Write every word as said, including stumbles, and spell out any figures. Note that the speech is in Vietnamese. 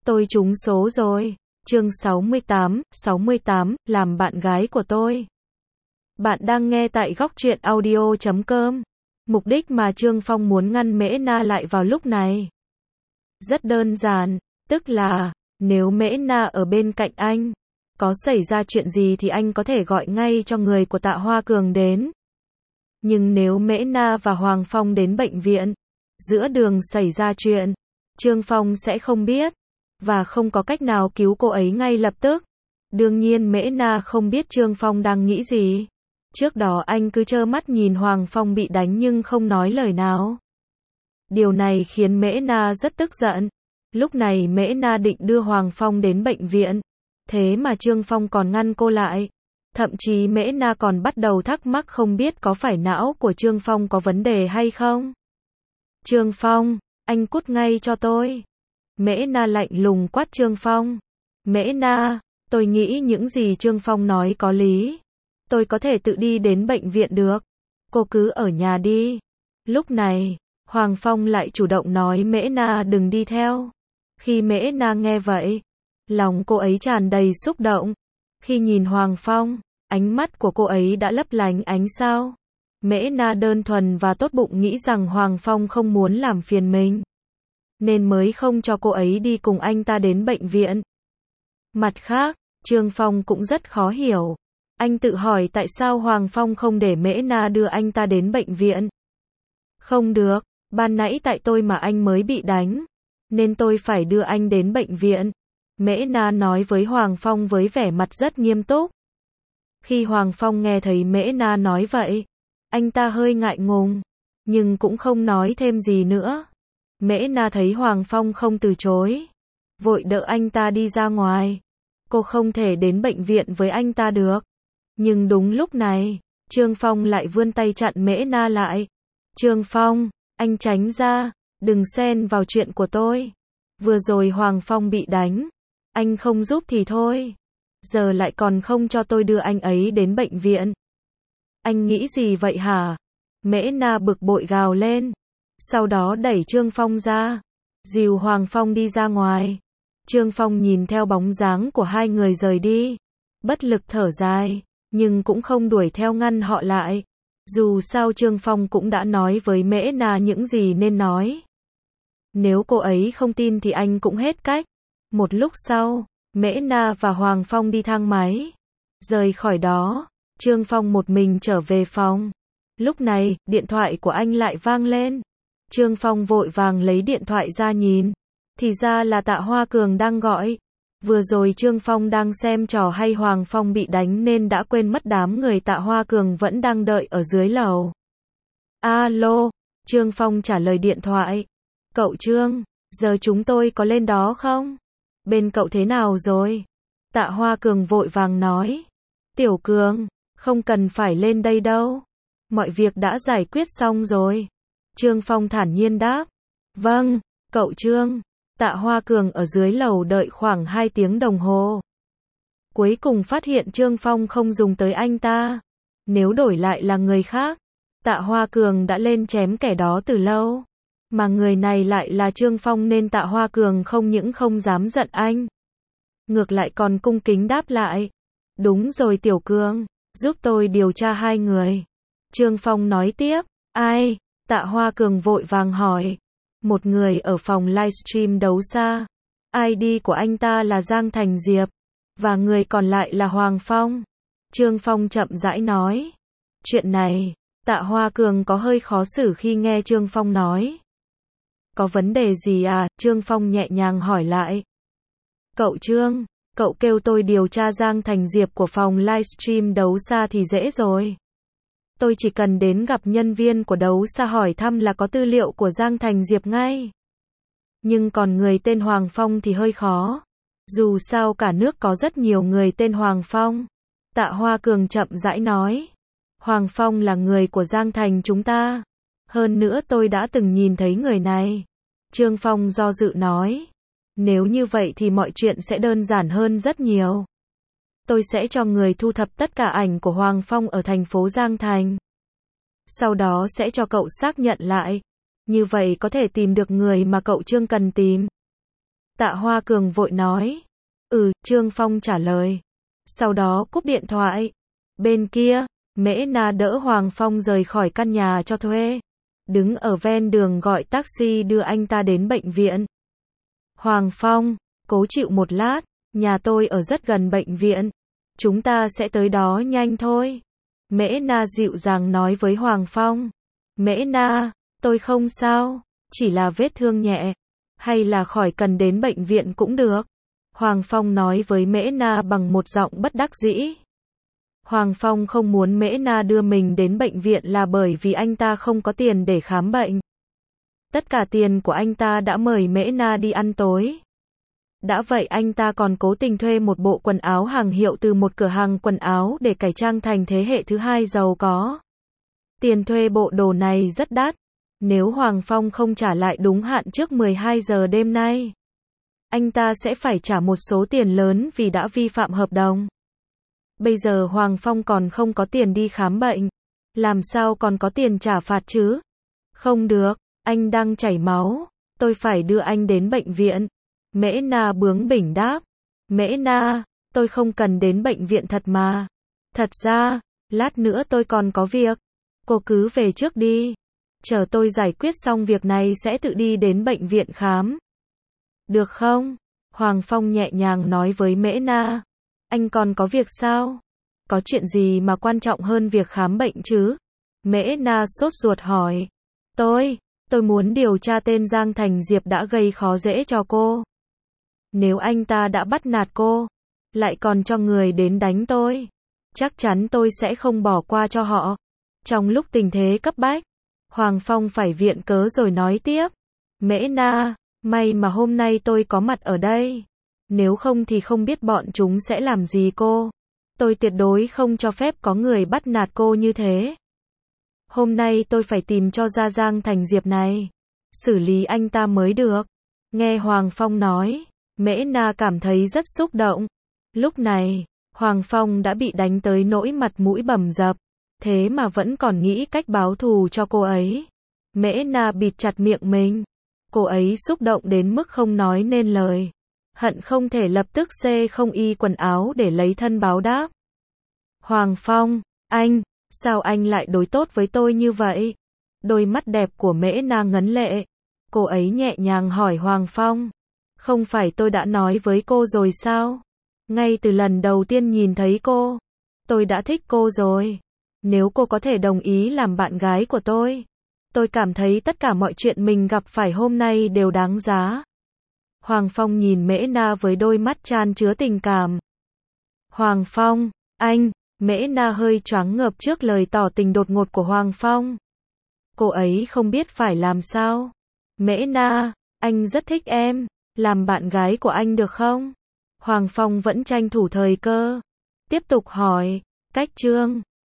Tôi trúng số rồi. Chương sáu mươi tám, sáu mươi tám, làm bạn gái của tôi. Bạn đang nghe tại góc truyện audio chấm com. Mục đích mà Trương Phong muốn ngăn Mễ Na lại vào lúc này rất đơn giản, tức là, nếu Mễ Na ở bên cạnh anh, có xảy ra chuyện gì thì anh có thể gọi ngay cho người của Tạ Hoa Cường đến. Nhưng nếu Mễ Na và Hoàng Phong đến bệnh viện, giữa đường xảy ra chuyện, Trương Phong sẽ không biết, và không có cách nào cứu cô ấy ngay lập tức. Đương nhiên Mễ Na không biết Trương Phong đang nghĩ gì. Trước đó anh cứ trơ mắt nhìn Hoàng Phong bị đánh nhưng không nói lời nào. Điều này khiến Mễ Na rất tức giận. Lúc này Mễ Na định đưa Hoàng Phong đến bệnh viện, thế mà Trương Phong còn ngăn cô lại. Thậm chí Mễ Na còn bắt đầu thắc mắc không biết có phải não của Trương Phong có vấn đề hay không. Trương Phong, anh cút ngay cho tôi. Mễ Na lạnh lùng quát Trương Phong. Mễ Na, tôi nghĩ những gì Trương Phong nói có lý. Tôi có thể tự đi đến bệnh viện được. Cô cứ ở nhà đi. Lúc này, Hoàng Phong lại chủ động nói Mễ Na đừng đi theo. Khi Mễ Na nghe vậy, lòng cô ấy tràn đầy xúc động. Khi nhìn Hoàng Phong, ánh mắt của cô ấy đã lấp lánh ánh sao. Mễ Na đơn thuần và tốt bụng nghĩ rằng Hoàng Phong không muốn làm phiền mình, nên mới không cho cô ấy đi cùng anh ta đến bệnh viện. Mặt khác, Trương Phong cũng rất khó hiểu. Anh tự hỏi tại sao Hoàng Phong không để Mễ Na đưa anh ta đến bệnh viện. Không được, ban nãy tại tôi mà anh mới bị đánh, nên tôi phải đưa anh đến bệnh viện. Mễ Na nói với Hoàng Phong với vẻ mặt rất nghiêm túc. Khi Hoàng Phong nghe thấy Mễ Na nói vậy, anh ta hơi ngại ngùng, nhưng cũng không nói thêm gì nữa. Mễ Na thấy Hoàng Phong không từ chối, vội đỡ anh ta đi ra ngoài. Cô không thể đến bệnh viện với anh ta được. Nhưng đúng lúc này, Trương Phong lại vươn tay chặn Mễ Na lại. Trương Phong, anh tránh ra, đừng xen vào chuyện của tôi. Vừa rồi Hoàng Phong bị đánh, anh không giúp thì thôi, giờ lại còn không cho tôi đưa anh ấy đến bệnh viện. Anh nghĩ gì vậy hả? Mễ Na bực bội gào lên, sau đó đẩy Trương Phong ra, dìu Hoàng Phong đi ra ngoài. Trương Phong nhìn theo bóng dáng của hai người rời đi, bất lực thở dài, nhưng cũng không đuổi theo ngăn họ lại. Dù sao Trương Phong cũng đã nói với Mễ Na những gì nên nói. Nếu cô ấy không tin thì anh cũng hết cách. Một lúc sau, Mễ Na và Hoàng Phong đi thang máy. Rời khỏi đó, Trương Phong một mình trở về phòng. Lúc này, điện thoại của anh lại vang lên. Trương Phong vội vàng lấy điện thoại ra nhìn. Thì ra là Tạ Hoa Cường đang gọi. Vừa rồi Trương Phong đang xem trò hay Hoàng Phong bị đánh nên đã quên mất đám người Tạ Hoa Cường vẫn đang đợi ở dưới lầu. Alo, Trương Phong trả lời điện thoại. Cậu Trương, giờ chúng tôi có lên đó không? Bên cậu thế nào rồi? Tạ Hoa Cường vội vàng nói. Tiểu Cường, không cần phải lên đây đâu. Mọi việc đã giải quyết xong rồi. Trương Phong thản nhiên đáp. Vâng, cậu Trương. Tạ Hoa Cường ở dưới lầu đợi khoảng hai tiếng đồng hồ. Cuối cùng phát hiện Trương Phong không dùng tới anh ta. Nếu đổi lại là người khác, Tạ Hoa Cường đã lên chém kẻ đó từ lâu. Mà người này lại là Trương Phong nên Tạ Hoa Cường không những không dám giận anh, ngược lại còn cung kính đáp lại. Đúng rồi Tiểu Cường, giúp tôi điều tra hai người. Trương Phong nói tiếp. Ai? Tạ Hoa Cường vội vàng hỏi. Một người ở phòng livestream đấu xa. i đê của anh ta là Giang Thành Diệp, và người còn lại là Hoàng Phong. Trương Phong chậm rãi nói. Chuyện này, Tạ Hoa Cường có hơi khó xử khi nghe Trương Phong nói. Có vấn đề gì à? Trương Phong nhẹ nhàng hỏi lại. Cậu Trương, cậu kêu tôi điều tra Giang Thành Diệp của phòng livestream đấu xa thì dễ rồi. Tôi chỉ cần đến gặp nhân viên của đấu xa hỏi thăm là có tư liệu của Giang Thành Diệp ngay. Nhưng còn người tên Hoàng Phong thì hơi khó. Dù sao cả nước có rất nhiều người tên Hoàng Phong. Tạ Hoa Cường chậm rãi nói. Hoàng Phong là người của Giang Thành chúng ta. Hơn nữa tôi đã từng nhìn thấy người này. Trương Phong do dự nói. Nếu như vậy thì mọi chuyện sẽ đơn giản hơn rất nhiều. Tôi sẽ cho người thu thập tất cả ảnh của Hoàng Phong ở thành phố Giang Thành. Sau đó sẽ cho cậu xác nhận lại. Như vậy có thể tìm được người mà cậu Trương cần tìm. Tạ Hoa Cường vội nói. Ừ, Trương Phong trả lời. Sau đó cúp điện thoại. Bên kia, Mễ Na đỡ Hoàng Phong rời khỏi căn nhà cho thuê. Đứng ở ven đường gọi taxi đưa anh ta đến bệnh viện. Hoàng Phong, cố chịu một lát, nhà tôi ở rất gần bệnh viện. Chúng ta sẽ tới đó nhanh thôi. Mễ Na dịu dàng nói với Hoàng Phong. Mễ Na, tôi không sao, chỉ là vết thương nhẹ. Hay là khỏi cần đến bệnh viện cũng được. Hoàng Phong nói với Mễ Na bằng một giọng bất đắc dĩ. Hoàng Phong không muốn Mễ Na đưa mình đến bệnh viện là bởi vì anh ta không có tiền để khám bệnh. Tất cả tiền của anh ta đã mời Mễ Na đi ăn tối. Đã vậy anh ta còn cố tình thuê một bộ quần áo hàng hiệu từ một cửa hàng quần áo để cải trang thành thế hệ thứ hai giàu có. Tiền thuê bộ đồ này rất đắt. Nếu Hoàng Phong không trả lại đúng hạn trước mười hai giờ đêm nay, anh ta sẽ phải trả một số tiền lớn vì đã vi phạm hợp đồng. Bây giờ Hoàng Phong còn không có tiền đi khám bệnh. Làm sao còn có tiền trả phạt chứ? Không được, anh đang chảy máu. Tôi phải đưa anh đến bệnh viện. Mễ Na bướng bỉnh đáp. Mễ Na, tôi không cần đến bệnh viện thật mà. Thật ra, lát nữa tôi còn có việc. Cô cứ về trước đi. Chờ tôi giải quyết xong việc này sẽ tự đi đến bệnh viện khám. Được không? Hoàng Phong nhẹ nhàng nói với Mễ Na. Anh còn có việc sao? Có chuyện gì mà quan trọng hơn việc khám bệnh chứ? Mễ Na sốt ruột hỏi. Tôi, tôi muốn điều tra tên Giang Thành Diệp đã gây khó dễ cho cô. Nếu anh ta đã bắt nạt cô, lại còn cho người đến đánh tôi, chắc chắn tôi sẽ không bỏ qua cho họ. Trong lúc tình thế cấp bách, Hoàng Phong phải viện cớ rồi nói tiếp. Mễ Na, may mà hôm nay tôi có mặt ở đây. Nếu không thì không biết bọn chúng sẽ làm gì cô. Tôi tuyệt đối không cho phép có người bắt nạt cô như thế. Hôm nay tôi phải tìm cho ra Giang Thành Diệp này. Xử lý anh ta mới được. Nghe Hoàng Phong nói, Mễ Na cảm thấy rất xúc động. Lúc này, Hoàng Phong đã bị đánh tới nỗi mặt mũi bầm dập. Thế mà vẫn còn nghĩ cách báo thù cho cô ấy. Mễ Na bịt chặt miệng mình. Cô ấy xúc động đến mức không nói nên lời. Hận không thể lập tức xê không y quần áo để lấy thân báo đáp. Hoàng Phong, anh, sao anh lại đối tốt với tôi như vậy? Đôi mắt đẹp của Mễ Na ngấn lệ. Cô ấy nhẹ nhàng hỏi Hoàng Phong. Không phải tôi đã nói với cô rồi sao? Ngay từ lần đầu tiên nhìn thấy cô, tôi đã thích cô rồi. Nếu cô có thể đồng ý làm bạn gái của tôi, tôi cảm thấy tất cả mọi chuyện mình gặp phải hôm nay đều đáng giá. Hoàng Phong nhìn Mễ Na với đôi mắt chan chứa tình cảm. Hoàng Phong, anh, Mễ Na hơi choáng ngợp trước lời tỏ tình đột ngột của Hoàng Phong. Cô ấy không biết phải làm sao. Mễ Na, anh rất thích em, làm bạn gái của anh được không? Hoàng Phong vẫn tranh thủ thời cơ. Tiếp tục hỏi, cách Trương